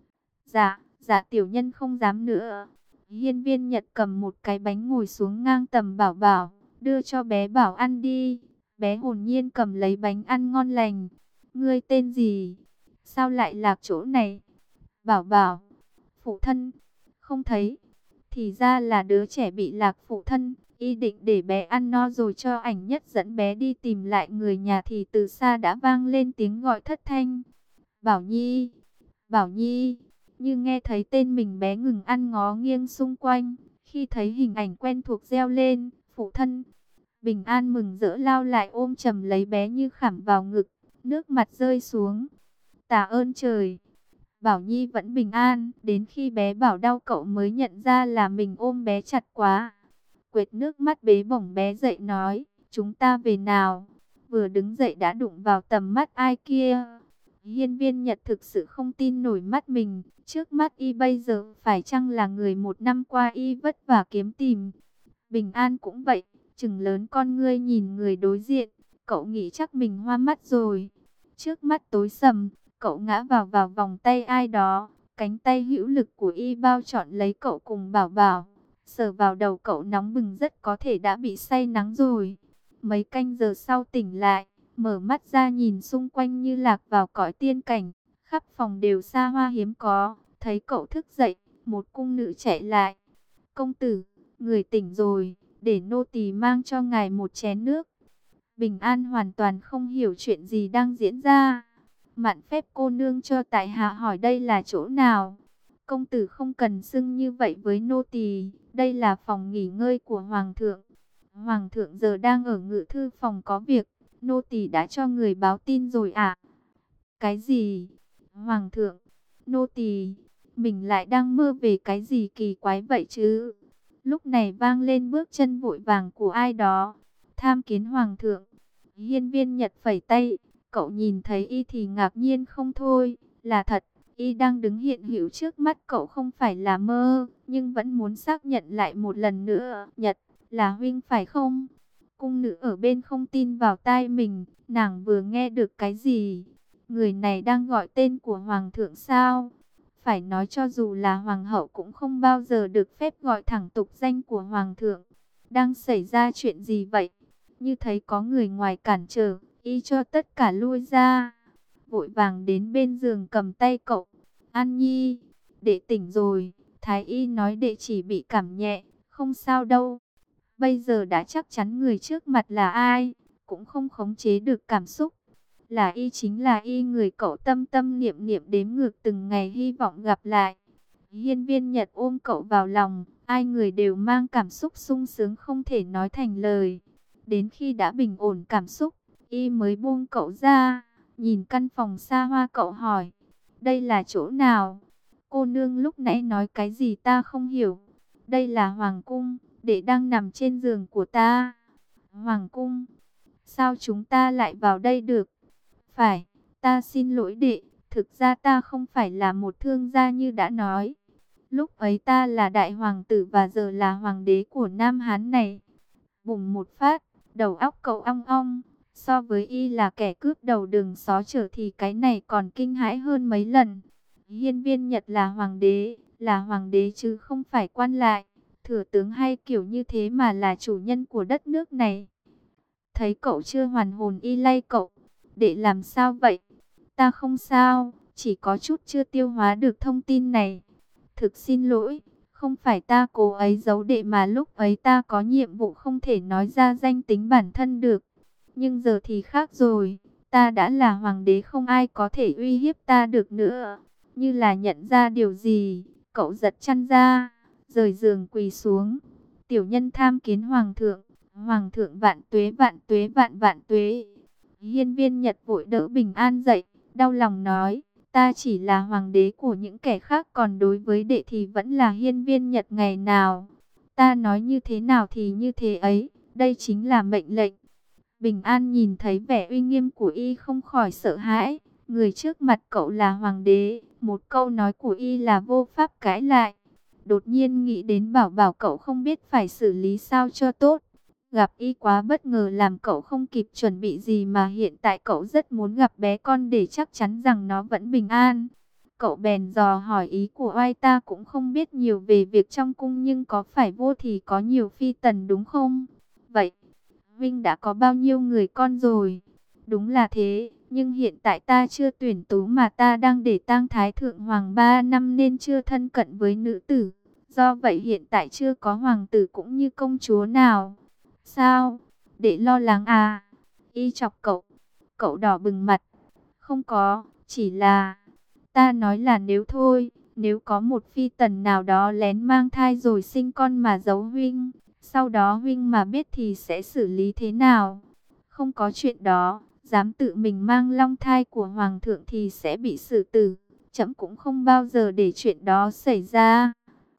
Dạ, dạ tiểu nhân không dám nữa. Hiên Viên Nhật cầm một cái bánh ngồi xuống ngang tầm Bảo Bảo, đưa cho bé Bảo ăn đi. Bé hồn nhiên cầm lấy bánh ăn ngon lành. Ngươi tên gì? Sao lại lạc chỗ này? Bảo Bảo, phụ thân, không thấy. Thì ra là đứa trẻ bị lạc phụ thân. Y định để bé ăn no rồi cho Ảnh Nhất dẫn bé đi tìm lại người nhà thì từ xa đã vang lên tiếng gọi thất thanh. Bảo Nhi, Bảo Nhi. Như nghe thấy tên mình, bé ngừng ăn ngó nghiêng xung quanh. Khi thấy hình ảnh quen thuộc reo lên, phụ thân. Bình An mừng rỡ lao lại ôm chầm lấy bé như khảm vào ngực, nước mặt rơi xuống. Tạ ơn trời, Bảo Nhi vẫn bình an. Đến khi bé Bảo đau cậu mới nhận ra là mình ôm bé chặt quá. Quệt nước mắt bế bổng bé dậy nói, chúng ta về nào. Vừa đứng dậy đã đụng vào tầm mắt ai kia. Hiên Viên Nhật thực sự không tin nổi mắt mình. Trước mắt y bây giờ phải chăng là người một năm qua y vất vả kiếm tìm. Bình An cũng vậy, chừng lớn con ngươi nhìn người đối diện. Cậu nghĩ chắc mình hoa mắt rồi. Trước mắt tối sầm, cậu ngã vào vào vòng tay ai đó. Cánh tay hữu lực của y bao trọn lấy cậu cùng Bảo Bảo. Sờ vào đầu cậu nóng bừng, rất có thể đã bị say nắng rồi. Mấy canh giờ sau tỉnh lại, mở mắt ra nhìn xung quanh như lạc vào cõi tiên cảnh. Khắp phòng đều xa hoa hiếm có. Thấy cậu thức dậy, một cung nữ chạy lại. Công tử, người tỉnh rồi, để nô tỳ mang cho ngài một chén nước. Bình An hoàn toàn không hiểu chuyện gì đang diễn ra. Mạn phép cô nương cho tại hạ hỏi đây là chỗ nào. Công tử không cần xưng như vậy với nô tỳ, đây là phòng nghỉ ngơi của Hoàng thượng. Hoàng thượng giờ đang ở ngự thư phòng có việc, nô tỳ đã cho người báo tin rồi ạ. Cái gì? Hoàng thượng, nô tỳ, mình lại đang mơ về cái gì kỳ quái vậy chứ? Lúc này vang lên bước chân vội vàng của ai đó. Tham kiến Hoàng thượng. Hiên Viên Nhật phẩy tay, cậu nhìn thấy y thì ngạc nhiên không thôi, là thật, y đang đứng hiện hữu trước mắt cậu không phải là mơ, nhưng vẫn muốn xác nhận lại một lần nữa. Nhật, là huynh phải không? Cung nữ ở bên không tin vào tai mình, nàng vừa nghe được cái gì? Người này đang gọi tên của Hoàng thượng sao? Phải nói cho dù là Hoàng hậu cũng không bao giờ được phép gọi thẳng tục danh của Hoàng thượng. Đang xảy ra chuyện gì vậy? Như thấy có người ngoài cản trở, y cho tất cả lui ra. Vội vàng đến bên giường cầm tay cậu. An Nhi, đệ tỉnh rồi. Thái y nói đệ chỉ bị cảm nhẹ, không sao đâu. Bây giờ đã chắc chắn người trước mặt là ai, cũng không khống chế được cảm xúc. Là y, chính là y, người cậu tâm tâm niệm niệm đếm ngược từng ngày hy vọng gặp lại. Hiên Viên Nhật ôm cậu vào lòng, ai người đều mang cảm xúc sung sướng không thể nói thành lời. Đến khi đã bình ổn cảm xúc, y mới buông cậu ra, nhìn căn phòng xa hoa cậu hỏi, đây là chỗ nào? Cô nương lúc nãy nói cái gì ta không hiểu. Đây là Hoàng cung, đệ đang nằm trên giường của ta. Hoàng cung? Sao chúng ta lại vào đây được? Phải, ta xin lỗi đệ, thực ra ta không phải là một thương gia như đã nói. Lúc ấy ta là đại hoàng tử và giờ là hoàng đế của Nam Hán này. Bùng một phát, đầu óc cậu ong ong. So với y là kẻ cướp đầu đường xó chở thì cái này còn kinh hãi hơn mấy lần. Hiên Viên Nhật là hoàng đế, là hoàng đế chứ không phải quan lại, thừa tướng hay kiểu như thế mà là chủ nhân của đất nước này. Thấy cậu chưa hoàn hồn y lay cậu. Đệ làm sao vậy? Ta không sao, chỉ có chút chưa tiêu hóa được thông tin này. Thực xin lỗi, không phải ta cố ấy giấu đệ mà lúc ấy ta có nhiệm vụ không thể nói ra danh tính bản thân được. Nhưng giờ thì khác rồi, ta đã là hoàng đế, không ai có thể uy hiếp ta được nữa. Như là nhận ra điều gì, cậu giật chăn ra, rời giường quỳ xuống. Tiểu nhân tham kiến Hoàng thượng, Hoàng thượng vạn tuế vạn tuế vạn vạn tuế. Hiên Viên Nhật vội đỡ Bình An dậy, đau lòng nói, ta chỉ là hoàng đế của những kẻ khác, còn đối với đệ thì vẫn là Hiên Viên Nhật ngày nào. Ta nói như thế nào thì như thế ấy, đây chính là mệnh lệnh. Bình An nhìn thấy vẻ uy nghiêm của y không khỏi sợ hãi, người trước mặt cậu là hoàng đế, một câu nói của y là vô pháp cãi lại. Đột nhiên nghĩ đến Bảo Bảo, cậu không biết phải xử lý sao cho tốt. Gặp y quá bất ngờ làm cậu không kịp chuẩn bị gì, mà hiện tại cậu rất muốn gặp bé con để chắc chắn rằng nó vẫn bình an. Cậu bèn dò hỏi ý của oai, ta cũng không biết nhiều về việc trong cung, nhưng có phải vô thì có nhiều phi tần đúng không? Vậy, Vinh đã có bao nhiêu người con rồi? Đúng là thế, nhưng hiện tại ta chưa tuyển tú mà ta đang để tang thái thượng hoàng ba năm nên chưa thân cận với nữ tử. Do vậy hiện tại chưa có hoàng tử cũng như công chúa nào. Sao? Để lo lắng à? Y chọc cậu. Cậu đỏ bừng mặt. Không có, chỉ là... Ta nói là nếu thôi, nếu có một phi tần nào đó lén mang thai rồi sinh con mà giấu huynh, sau đó huynh mà biết thì sẽ xử lý thế nào? Không có chuyện đó, dám tự mình mang long thai của hoàng thượng thì sẽ bị xử tử. Trẫm cũng không bao giờ để chuyện đó xảy ra.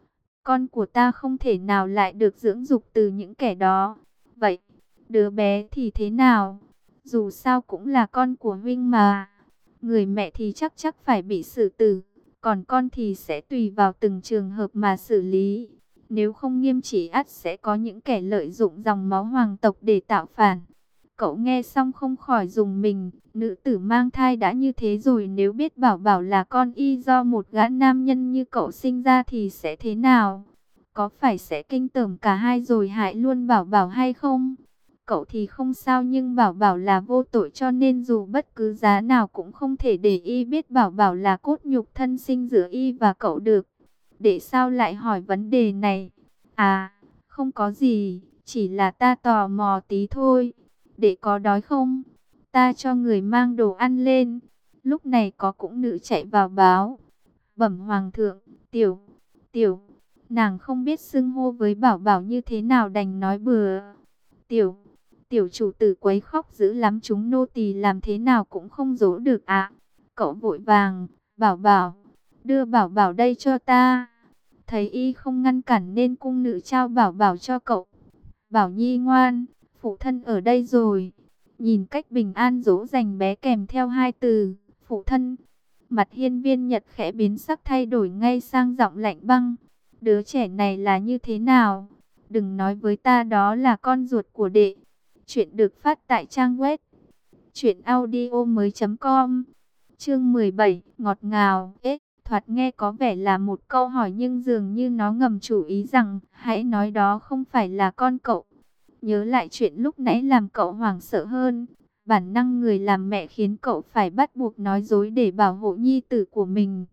Con của ta không thể nào lại được dưỡng dục từ những kẻ đó. Vậy, đứa bé thì thế nào? Dù sao cũng là con của huynh mà. Người mẹ thì chắc chắc phải bị xử tử, còn con thì sẽ tùy vào từng trường hợp mà xử lý. Nếu không nghiêm trị ắt sẽ có những kẻ lợi dụng dòng máu hoàng tộc để tạo phản. Cậu nghe xong không khỏi rùng mình, nữ tử mang thai đã như thế rồi, nếu biết Bảo Bảo là con y do một gã nam nhân như cậu sinh ra thì sẽ thế nào? Có phải sẽ kinh tởm cả hai rồi hại luôn Bảo Bảo hay không? Cậu thì không sao, nhưng Bảo Bảo là vô tội, cho nên dù bất cứ giá nào cũng không thể để y biết Bảo Bảo là cốt nhục thân sinh giữa y và cậu được. Để sao lại hỏi vấn đề này? À, không có gì, chỉ là ta tò mò tí thôi. Đệ có đói không? Ta cho người mang đồ ăn lên. Lúc này có cũng nữ chạy vào báo. Bẩm hoàng thượng, tiểu, tiểu, nàng không biết xưng hô với Bảo Bảo như thế nào đành nói bừa. Tiểu, tiểu chủ tử quấy khóc dữ lắm, chúng nô tỳ làm thế nào cũng không dỗ được ạ. Cậu vội vàng, Bảo Bảo, đưa Bảo Bảo đây cho ta. Thấy y không ngăn cản nên cung nữ trao Bảo Bảo cho cậu. Bảo Nhi ngoan, phụ thân ở đây rồi. Nhìn cách bình an dỗ dành bé kèm theo hai từ, phụ thân. Mặt Hiên Viên Nhật khẽ biến sắc, thay đổi ngay sang giọng lạnh băng. Đứa trẻ này là như thế nào? Đừng nói với ta đó là con ruột của đệ. Chuyện được phát tại trang web truyện audio mới chấm com. Chương mười bảy, ngọt ngào. Ế, thoạt nghe có vẻ là một câu hỏi nhưng dường như nó ngầm chủ ý rằng hãy nói đó không phải là con cậu. Nhớ lại chuyện lúc nãy làm cậu hoảng sợ hơn. Bản năng người làm mẹ khiến cậu phải bắt buộc nói dối để bảo hộ nhi tử của mình.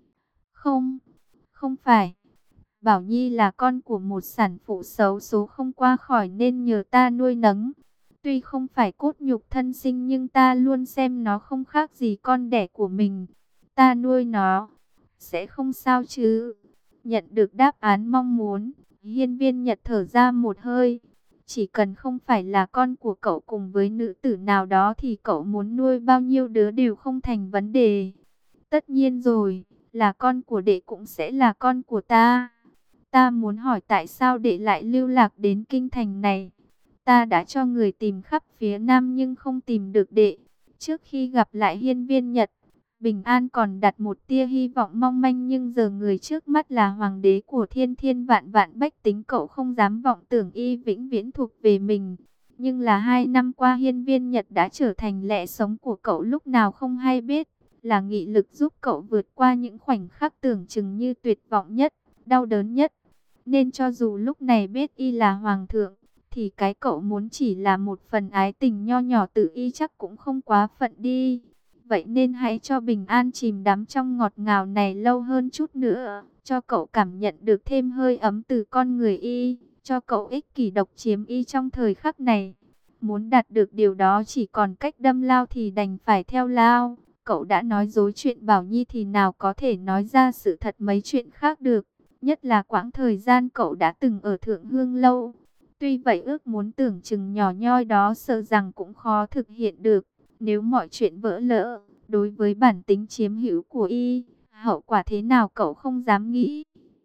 Không, không phải. Bảo Nhi là con của một sản phụ xấu số không qua khỏi nên nhờ ta nuôi nấng. Tuy không phải cốt nhục thân sinh nhưng ta luôn xem nó không khác gì con đẻ của mình. Ta nuôi nó, sẽ không sao chứ? Nhận được đáp án mong muốn, Hiên Viên Nhật thở ra một hơi. Chỉ cần không phải là con của cậu cùng với nữ tử nào đó thì cậu muốn nuôi bao nhiêu đứa đều không thành vấn đề. Tất nhiên rồi, là con của đệ cũng sẽ là con của ta. Ta muốn hỏi tại sao đệ lại lưu lạc đến kinh thành này. Ta đã cho người tìm khắp phía Nam nhưng không tìm được đệ. Trước khi gặp lại Hiên Viên Nhật, Bình An còn đặt một tia hy vọng mong manh, nhưng giờ người trước mắt là hoàng đế của thiên thiên vạn vạn bách tính, cậu không dám vọng tưởng y vĩnh viễn thuộc về mình. Nhưng là hai năm qua Hiên Viên Nhật đã trở thành lẽ sống của cậu lúc nào không hay biết, là nghị lực giúp cậu vượt qua những khoảnh khắc tưởng chừng như tuyệt vọng nhất, đau đớn nhất. Nên cho dù lúc này biết y là hoàng thượng, thì cái cậu muốn chỉ là một phần ái tình nho nhỏ tự y chắc cũng không quá phận đi. Vậy nên hãy cho Bình An chìm đắm trong ngọt ngào này lâu hơn chút nữa, cho cậu cảm nhận được thêm hơi ấm từ con người y, cho cậu ích kỷ độc chiếm y trong thời khắc này. Muốn đạt được điều đó chỉ còn cách đâm lao thì đành phải theo lao. Cậu đã nói dối chuyện Bảo Nhi thì nào có thể nói ra sự thật mấy chuyện khác được. Nhất là quãng thời gian cậu đã từng ở Thượng Hương Lâu. Tuy vậy ước muốn tưởng chừng nhỏ nhoi đó sợ rằng cũng khó thực hiện được. Nếu mọi chuyện vỡ lỡ, đối với bản tính chiếm hữu của y, hậu quả thế nào cậu không dám nghĩ.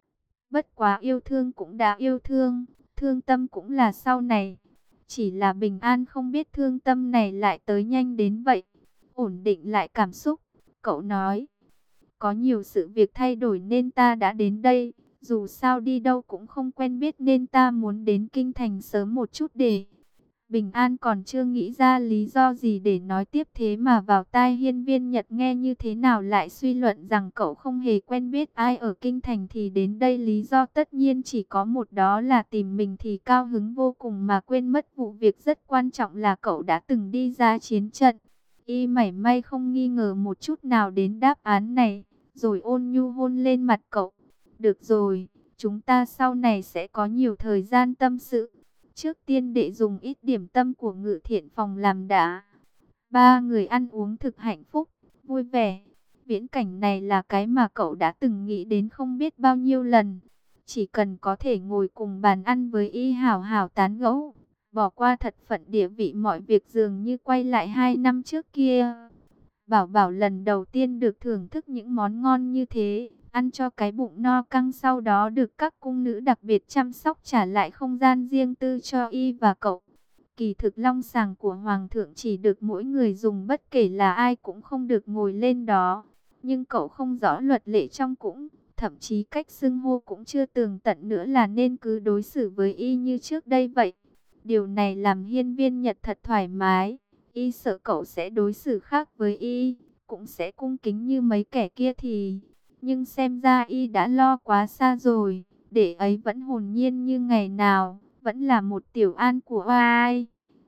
Bất quá yêu thương cũng đã yêu thương, thương tâm cũng là sau này. Chỉ là Bình An không biết thương tâm này lại tới nhanh đến vậy. Ổn định lại cảm xúc, cậu nói. Có nhiều sự việc thay đổi nên ta đã đến đây. Dù sao đi đâu cũng không quen biết nên ta muốn đến kinh thành sớm một chút để... Bình An còn chưa nghĩ ra lý do gì để nói tiếp, thế mà vào tai Hiên Viên Nhật nghe như thế nào lại suy luận rằng cậu không hề quen biết ai ở kinh thành thì đến đây lý do tất nhiên chỉ có một, đó là tìm mình thì cao hứng vô cùng mà quên mất vụ việc rất quan trọng là cậu đã từng đi ra chiến trận. Y mảy may không nghi ngờ một chút nào đến đáp án này, rồi ôn nhu hôn lên mặt cậu. Được rồi, chúng ta sau này sẽ có nhiều thời gian tâm sự. Trước tiên đệ dùng ít điểm tâm của Ngự Thiện phòng làm đã. Ba người ăn uống thực hạnh phúc, vui vẻ. Viễn cảnh này là cái mà cậu đã từng nghĩ đến không biết bao nhiêu lần. Chỉ cần có thể ngồi cùng bàn ăn với y hào hào tán gẫu, bỏ qua thật phận địa vị mọi việc, dường như quay lại hai năm trước kia. Bảo Bảo lần đầu tiên được thưởng thức những món ngon như thế, ăn cho cái bụng no căng, sau đó được các cung nữ đặc biệt chăm sóc trả lại không gian riêng tư cho y và cậu. Kỳ thực long sàng của hoàng thượng chỉ được mỗi người dùng, bất kể là ai cũng không được ngồi lên đó. Nhưng cậu không rõ luật lệ trong cũng, thậm chí cách xưng hô cũng chưa tường tận nữa, là nên cứ đối xử với y như trước đây vậy. Điều này làm Hiên Viên Nhật thật thoải mái. Y sợ cậu sẽ đối xử khác với y, cũng sẽ cung kính như mấy kẻ kia thì... Nhưng xem ra y đã lo quá xa rồi, để ấy vẫn hồn nhiên như ngày nào, vẫn là một tiểu An của ai.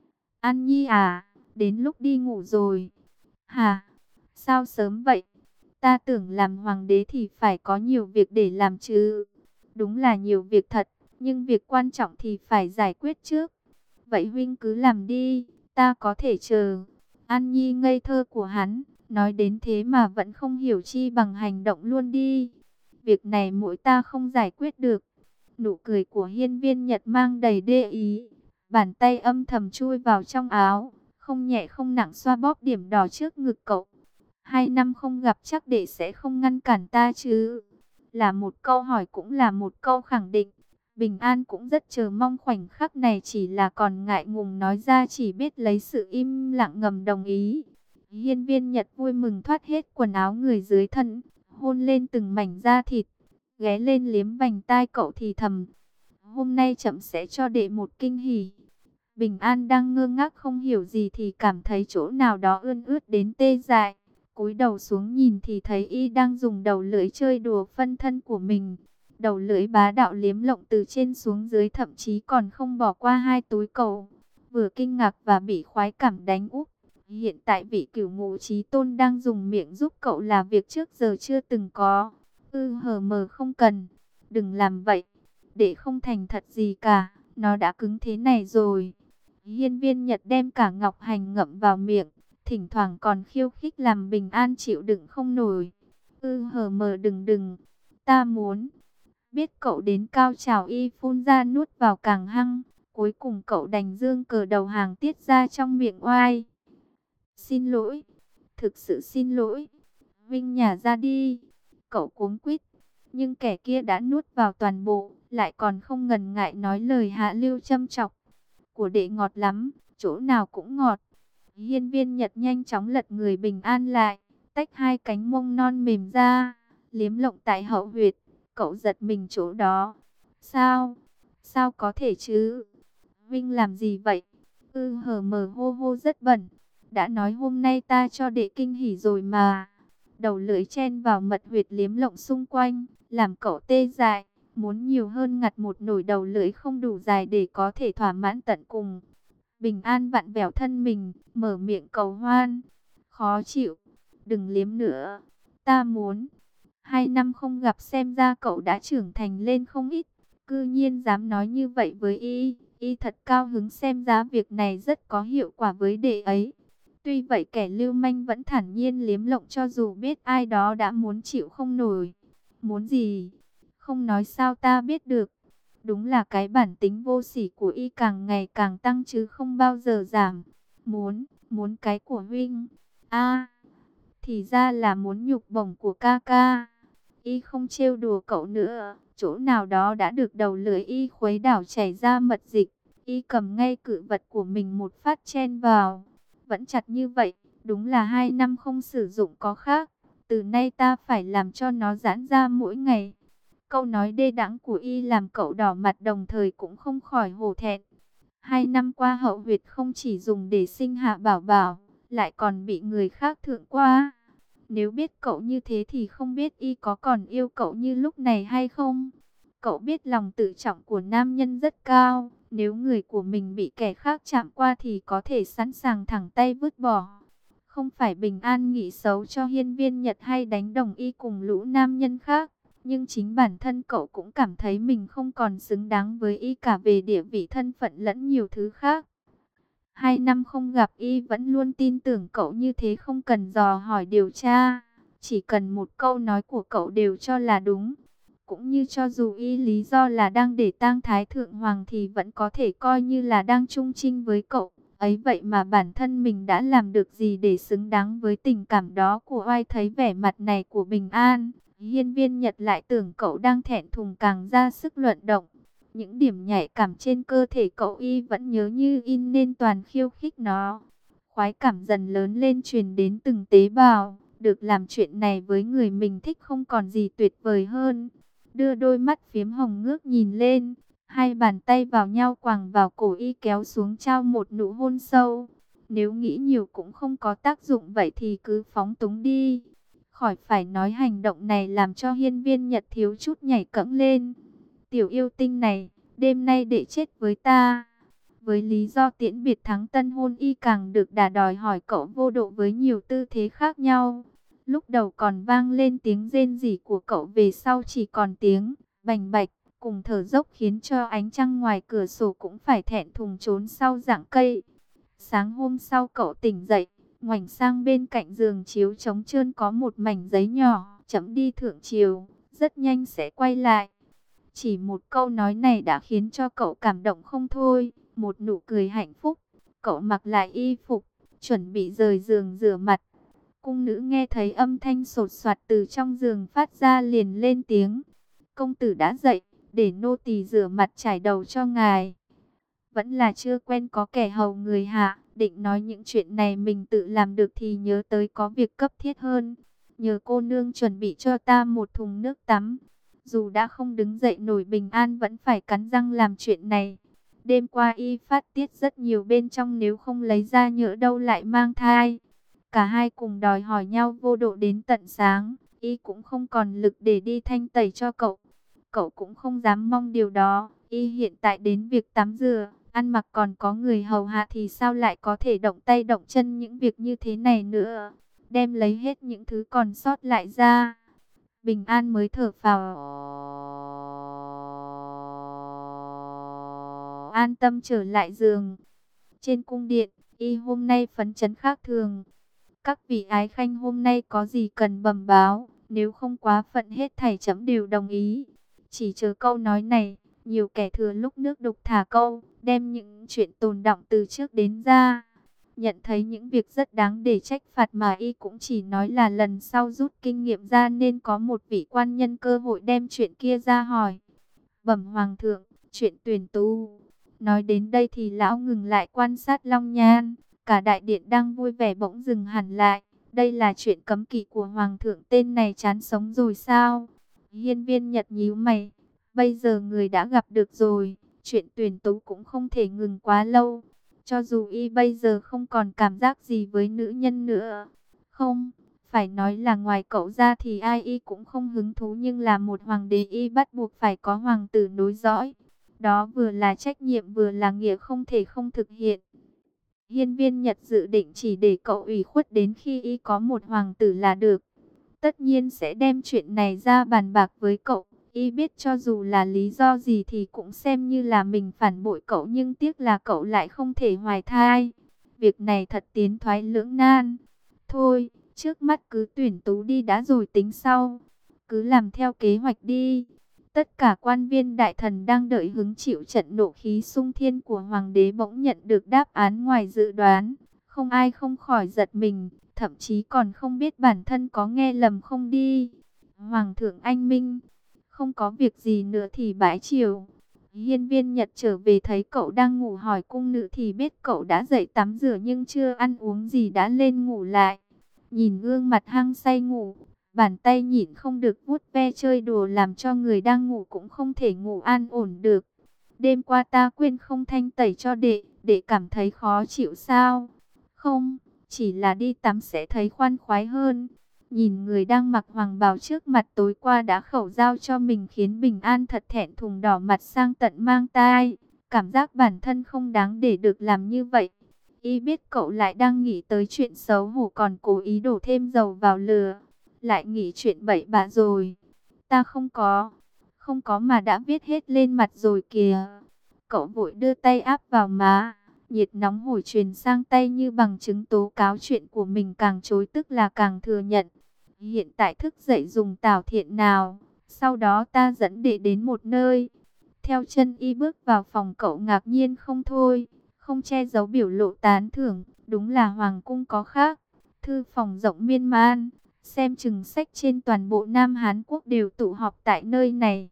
An Nhi à, đến lúc đi ngủ rồi. Hả? Sao sớm vậy? Ta tưởng làm hoàng đế thì phải có nhiều việc để làm chứ. Đúng là nhiều việc thật, nhưng việc quan trọng thì phải giải quyết trước. Vậy huynh cứ làm đi, ta có thể chờ. An Nhi ngây thơ của hắn, nói đến thế mà vẫn không hiểu chi bằng hành động luôn đi. Việc này mỗi ta không giải quyết được. Nụ cười của Hiên Viên Nhật mang đầy đê ý. Bàn tay âm thầm chui vào trong áo, không nhẹ không nặng xoa bóp điểm đỏ trước ngực cậu. Hai năm không gặp chắc đệ sẽ không ngăn cản ta chứ? Là một câu hỏi cũng là một câu khẳng định. Bình An cũng rất chờ mong khoảnh khắc này, chỉ là còn ngại ngùng nói ra, chỉ biết lấy sự im lặng ngầm đồng ý. Hiên Viên Nhật vui mừng thoát hết quần áo người dưới thân, hôn lên từng mảnh da thịt, ghé lên liếm vành tai cậu thì thầm: hôm nay chậm sẽ cho đệ một kinh hỉ. Bình An đang ngơ ngác không hiểu gì thì cảm thấy chỗ nào đó ươn ướt đến tê dại. Cúi đầu xuống nhìn thì thấy y đang dùng đầu lưỡi chơi đùa phân thân của mình. Đầu lưỡi bá đạo liếm lộng từ trên xuống dưới, thậm chí còn không bỏ qua hai túi cầu. Vừa kinh ngạc và bị khoái cảm đánh úp. Hiện tại vị cửu ngũ chí tôn đang dùng miệng giúp cậu là việc trước giờ chưa từng có. Ư hờ mờ không cần. Đừng làm vậy. Để không thành thật gì cả. Nó đã cứng thế này rồi. Hiên Viên Nhật đem cả ngọc hành ngậm vào miệng. Thỉnh thoảng còn khiêu khích làm Bình An chịu đựng không nổi. Ư hờ mờ đừng đừng. Ta muốn. Biết cậu đến cao trào, y phun ra nuốt vào càng hăng. Cuối cùng cậu đành dương cờ đầu hàng tiết ra trong miệng oai. Xin lỗi. Thực sự xin lỗi. Vinh nhả ra đi. Cậu cuống quýt. Nhưng kẻ kia đã nuốt vào toàn bộ. Lại còn không ngần ngại nói lời hạ lưu châm chọc. Của đệ ngọt lắm. Chỗ nào cũng ngọt. Hiên Viên Nhật nhanh chóng lật người Bình An lại. Tách hai cánh mông non mềm ra. Liếm lộng tại hậu huyệt. Cậu giật mình chỗ đó. Sao? Sao có thể chứ? Vinh làm gì vậy? Ư hờ mờ hô hô rất bẩn. Đã nói hôm nay ta cho đệ kinh hỉ rồi mà. Đầu lưỡi chen vào mật huyệt liếm lộng xung quanh, làm cậu tê dại. Muốn nhiều hơn ngặt một nồi đầu lưỡi không đủ dài để có thể thỏa mãn tận cùng. Bình An vặn vẹo thân mình, mở miệng cầu hoan. Khó chịu. Đừng liếm nữa. Ta muốn. Hai năm không gặp xem ra cậu đã trưởng thành lên không ít. Cư nhiên dám nói như vậy với y. Y thật cao hứng, xem ra việc này rất có hiệu quả với đệ ấy. Tuy vậy kẻ lưu manh vẫn thản nhiên liếm lộng cho dù biết ai đó đã muốn chịu không nổi. Muốn gì? Không nói sao ta biết được. Đúng là cái bản tính vô sỉ của y càng ngày càng tăng chứ không bao giờ giảm. Muốn, muốn cái của huynh. A, thì ra là muốn nhục bổng của ca ca. Y không trêu đùa cậu nữa. Chỗ nào đó đã được đầu lưỡi y khuấy đảo chảy ra mật dịch. Y cầm ngay cự vật của mình một phát chen vào. Vẫn chặt như vậy. Đúng là hai năm không sử dụng có khác. Từ nay ta phải làm cho nó giãn ra mỗi ngày. Câu nói đê đãng của y làm cậu đỏ mặt, đồng thời cũng không khỏi hổ thẹn. Hai năm qua hậu huyệt không chỉ dùng để sinh hạ bảo bảo, lại còn bị người khác thượng qua. Nếu biết cậu như thế thì không biết y có còn yêu cậu như lúc này hay không. Cậu biết lòng tự trọng của nam nhân rất cao. Nếu người của mình bị kẻ khác chạm qua thì có thể sẵn sàng thẳng tay vứt bỏ. Không phải Bình An nghĩ xấu cho Hiên Viên Nhật hay đánh đồng y cùng lũ nam nhân khác. Nhưng chính bản thân cậu cũng cảm thấy mình không còn xứng đáng với y cả về địa vị, thân phận lẫn nhiều thứ khác. Hai năm không gặp y vẫn luôn tin tưởng cậu như thế, không cần dò hỏi điều tra. Chỉ cần một câu nói của cậu đều cho là đúng. Cũng như cho dù y lý do là đang để tang thái thượng hoàng thì vẫn có thể coi như là đang chung chinh với cậu. Ấy vậy mà bản thân mình đã làm được gì để xứng đáng với tình cảm đó của oai. Thấy vẻ mặt này của Bình An, Hiên Viên Nhật lại tưởng cậu đang thẹn thùng, càng ra sức luận động. Những điểm nhạy cảm trên cơ thể cậu y vẫn nhớ như in nên toàn khiêu khích nó. Khoái cảm dần lớn lên truyền đến từng tế bào. Được làm chuyện này với người mình thích không còn gì tuyệt vời hơn. Đưa đôi mắt phiếm hồng ngước nhìn lên. Hai bàn tay vào nhau quàng vào cổ y, kéo xuống trao một nụ hôn sâu. Nếu nghĩ nhiều cũng không có tác dụng vậy thì cứ phóng túng đi. Khỏi phải nói hành động này làm cho Hiên Viên Nhật thiếu chút nhảy cẫng lên. Tiểu yêu tinh này, đêm nay để chết với ta. Với lý do tiễn biệt thắng tân hôn, y càng được đà đòi hỏi cậu vô độ với nhiều tư thế khác nhau. Lúc đầu còn vang lên tiếng rên rỉ của cậu, về sau chỉ còn tiếng bành bạch. cùng thở dốc khiến cho ánh trăng ngoài cửa sổ cũng phải thẹn thùng trốn sau rặng cây. Sáng hôm sau cậu tỉnh dậy, ngoảnh sang bên cạnh giường chiếu trống trơn có một mảnh giấy nhỏ, chấm đi thượng triều, rất nhanh sẽ quay lại. Chỉ một câu nói này đã khiến cho cậu cảm động không thôi, một nụ cười hạnh phúc. Cậu mặc lại y phục, chuẩn bị rời giường rửa mặt. Cung nữ nghe thấy âm thanh sột soạt từ trong giường phát ra liền lên tiếng. Công tử đã dậy, để nô tỳ rửa mặt chải đầu cho ngài. Vẫn là chưa quen có kẻ hầu người hạ, định nói những chuyện này mình tự làm được thì nhớ tới có việc cấp thiết hơn. Nhờ cô nương chuẩn bị cho ta một thùng nước tắm. Dù đã không đứng dậy nổi, Bình An vẫn phải cắn răng làm chuyện này. Đêm qua y phát tiết rất nhiều bên trong, nếu không lấy ra nhỡ đâu lại mang thai. Cả hai cùng đòi hỏi nhau vô độ đến tận sáng, y cũng không còn lực để đi thanh tẩy cho cậu. Cậu cũng không dám mong điều đó, y hiện tại đến việc tắm rửa, ăn mặc còn có người hầu hạ thì sao lại có thể động tay động chân những việc như thế này nữa. Đem lấy hết những thứ còn sót lại ra, Bình An mới thở phào an tâm trở lại giường. Trên cung điện, y hôm nay phấn chấn khác thường. Các vị ái khanh hôm nay có gì cần bẩm báo, nếu không quá phận hết thảy chấm đều đồng ý. Chỉ chờ câu nói này, nhiều kẻ thừa lúc nước đục thả câu, đem những chuyện tồn đọng từ trước đến ra. Nhận thấy những việc rất đáng để trách phạt mà y cũng chỉ nói là lần sau rút kinh nghiệm ra, nên có một vị quan nhân cơ hội đem chuyện kia ra hỏi. Bẩm hoàng thượng, chuyện tuyển tú. Nói đến đây thì lão ngừng lại quan sát Long Nhan. Cả đại điện đang vui vẻ bỗng dừng hẳn lại. Đây là chuyện cấm kỵ của hoàng thượng, tên này chán sống rồi sao? Hiên Viên Nhật nhíu mày. Bây giờ người đã gặp được rồi, chuyện tuyển tú cũng không thể ngừng quá lâu. Cho dù y bây giờ không còn cảm giác gì với nữ nhân nữa. Không, phải nói là ngoài cậu ra thì ai y cũng không hứng thú, nhưng là một hoàng đế y bắt buộc phải có hoàng tử nối dõi. Đó vừa là trách nhiệm vừa là nghĩa không thể không thực hiện. Hiên Viên Nhật dự định chỉ để cậu ủy khuất đến khi y có một hoàng tử là được. Tất nhiên sẽ đem chuyện này ra bàn bạc với cậu. Y biết cho dù là lý do gì thì cũng xem như là mình phản bội cậu, nhưng tiếc là cậu lại không thể hoài thai. Việc này thật tiến thoái lưỡng nan. Thôi, trước mắt cứ tuyển tú đi đã rồi tính sau. Cứ làm theo kế hoạch đi. Tất cả quan viên đại thần đang đợi hứng chịu trận nộ khí xung thiên của hoàng đế bỗng nhận được đáp án ngoài dự đoán. Không ai không khỏi giật mình, thậm chí còn không biết bản thân có nghe lầm không đi. Hoàng thượng anh minh, không có việc gì nữa thì bãi triều. Hiên Viên Nhật trở về thấy cậu đang ngủ, hỏi cung nữ thì biết cậu đã dậy tắm rửa nhưng chưa ăn uống gì đã lên ngủ lại. Nhìn gương mặt hăng say ngủ, bàn tay nhịn không được vuốt ve chơi đùa, làm cho người đang ngủ cũng không thể ngủ an ổn được. Đêm qua ta quên không thanh tẩy cho đệ, đệ cảm thấy khó chịu sao? Không, chỉ là đi tắm sẽ thấy khoan khoái hơn. Nhìn người đang mặc hoàng bào trước mặt tối qua đã khẩu giao cho mình khiến Bình An thật thẹn thùng, đỏ mặt sang tận mang tai. Cảm giác bản thân không đáng để được làm như vậy. Y biết cậu lại đang nghĩ tới chuyện xấu hổ còn cố ý đổ thêm dầu vào lửa. Lại nghĩ chuyện bậy bạ rồi. Ta không có, không có mà đã viết hết lên mặt rồi kìa. Cậu vội đưa tay áp vào má. Nhiệt nóng hổi truyền sang tay như bằng chứng tố cáo chuyện của mình, càng chối tức là càng thừa nhận. Hiện tại thức dậy dùng tảo thiện nào, sau đó ta dẫn đệ đến một nơi. Theo chân y bước vào phòng, cậu ngạc nhiên không thôi, không che giấu biểu lộ tán thưởng. Đúng là hoàng cung có khác, thư phòng rộng miên man, xem chừng sách trên toàn bộ Nam Hán Quốc đều tụ họp tại nơi này.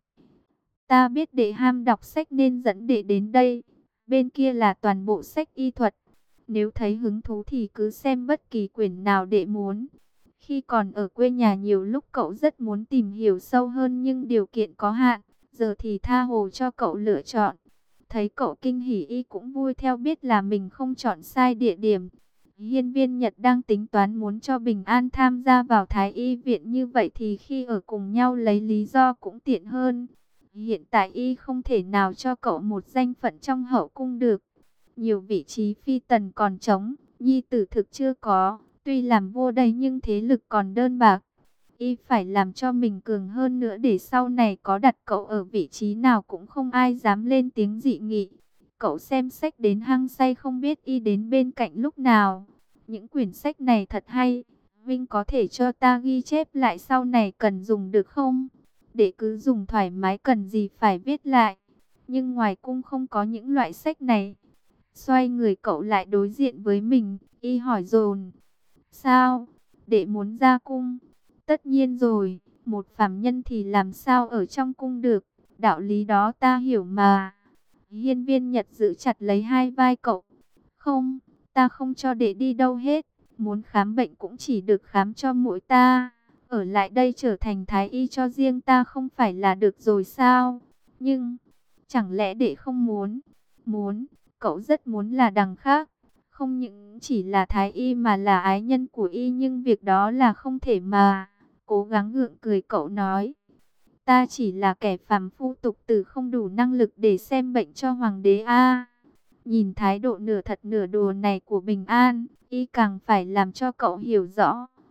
Ta biết đệ ham đọc sách nên dẫn đệ đến đây. Bên kia là toàn bộ sách y thuật. Nếu thấy hứng thú thì cứ xem bất kỳ quyển nào đệ muốn. Khi còn ở quê nhà nhiều lúc cậu rất muốn tìm hiểu sâu hơn nhưng điều kiện có hạn. Giờ thì tha hồ cho cậu lựa chọn. Thấy cậu kinh hỉ, y cũng vui theo, biết là mình không chọn sai địa điểm. Hiên Viên Nhật đang tính toán muốn cho Bình An tham gia vào Thái Y viện, như vậy thì khi ở cùng nhau lấy lý do cũng tiện hơn. Hiện tại y không thể nào cho cậu một danh phận trong hậu cung được. Nhiều vị trí phi tần còn trống, nhi tử thực chưa có. Tuy làm vua đây nhưng thế lực còn đơn bạc. Y phải làm cho mình cường hơn nữa để sau này có đặt cậu ở vị trí nào cũng không ai dám lên tiếng dị nghị. Cậu xem sách đến hăng say không biết Y đến bên cạnh lúc nào. Những quyển sách này thật hay. Vinh có thể cho ta ghi chép lại sau này cần dùng được không? Để cứ dùng thoải mái cần gì phải viết lại. Nhưng ngoài cung không có những loại sách này. Xoay người cậu lại đối diện với mình. Y hỏi dồn. Sao? Đệ muốn ra cung? Tất nhiên rồi. Một phàm nhân thì làm sao ở trong cung được. Đạo lý đó ta hiểu mà. Hiên Viên Nhật giữ chặt lấy hai vai cậu. Không, ta không cho đệ đi đâu hết. Muốn khám bệnh cũng chỉ được khám cho mỗi ta. Ở lại đây trở thành thái y cho riêng ta không phải là được rồi sao? Nhưng, chẳng lẽ đệ không muốn? Muốn, cậu rất muốn là đằng khác. Không những chỉ là thái y mà là ái nhân của y, nhưng việc đó là không thể mà. Cố gắng gượng cười cậu nói. Ta chỉ là kẻ phàm phu tục tử không đủ năng lực để xem bệnh cho hoàng đế a. Nhìn thái độ nửa thật nửa đùa này của Bình An, y càng phải làm cho cậu hiểu rõ.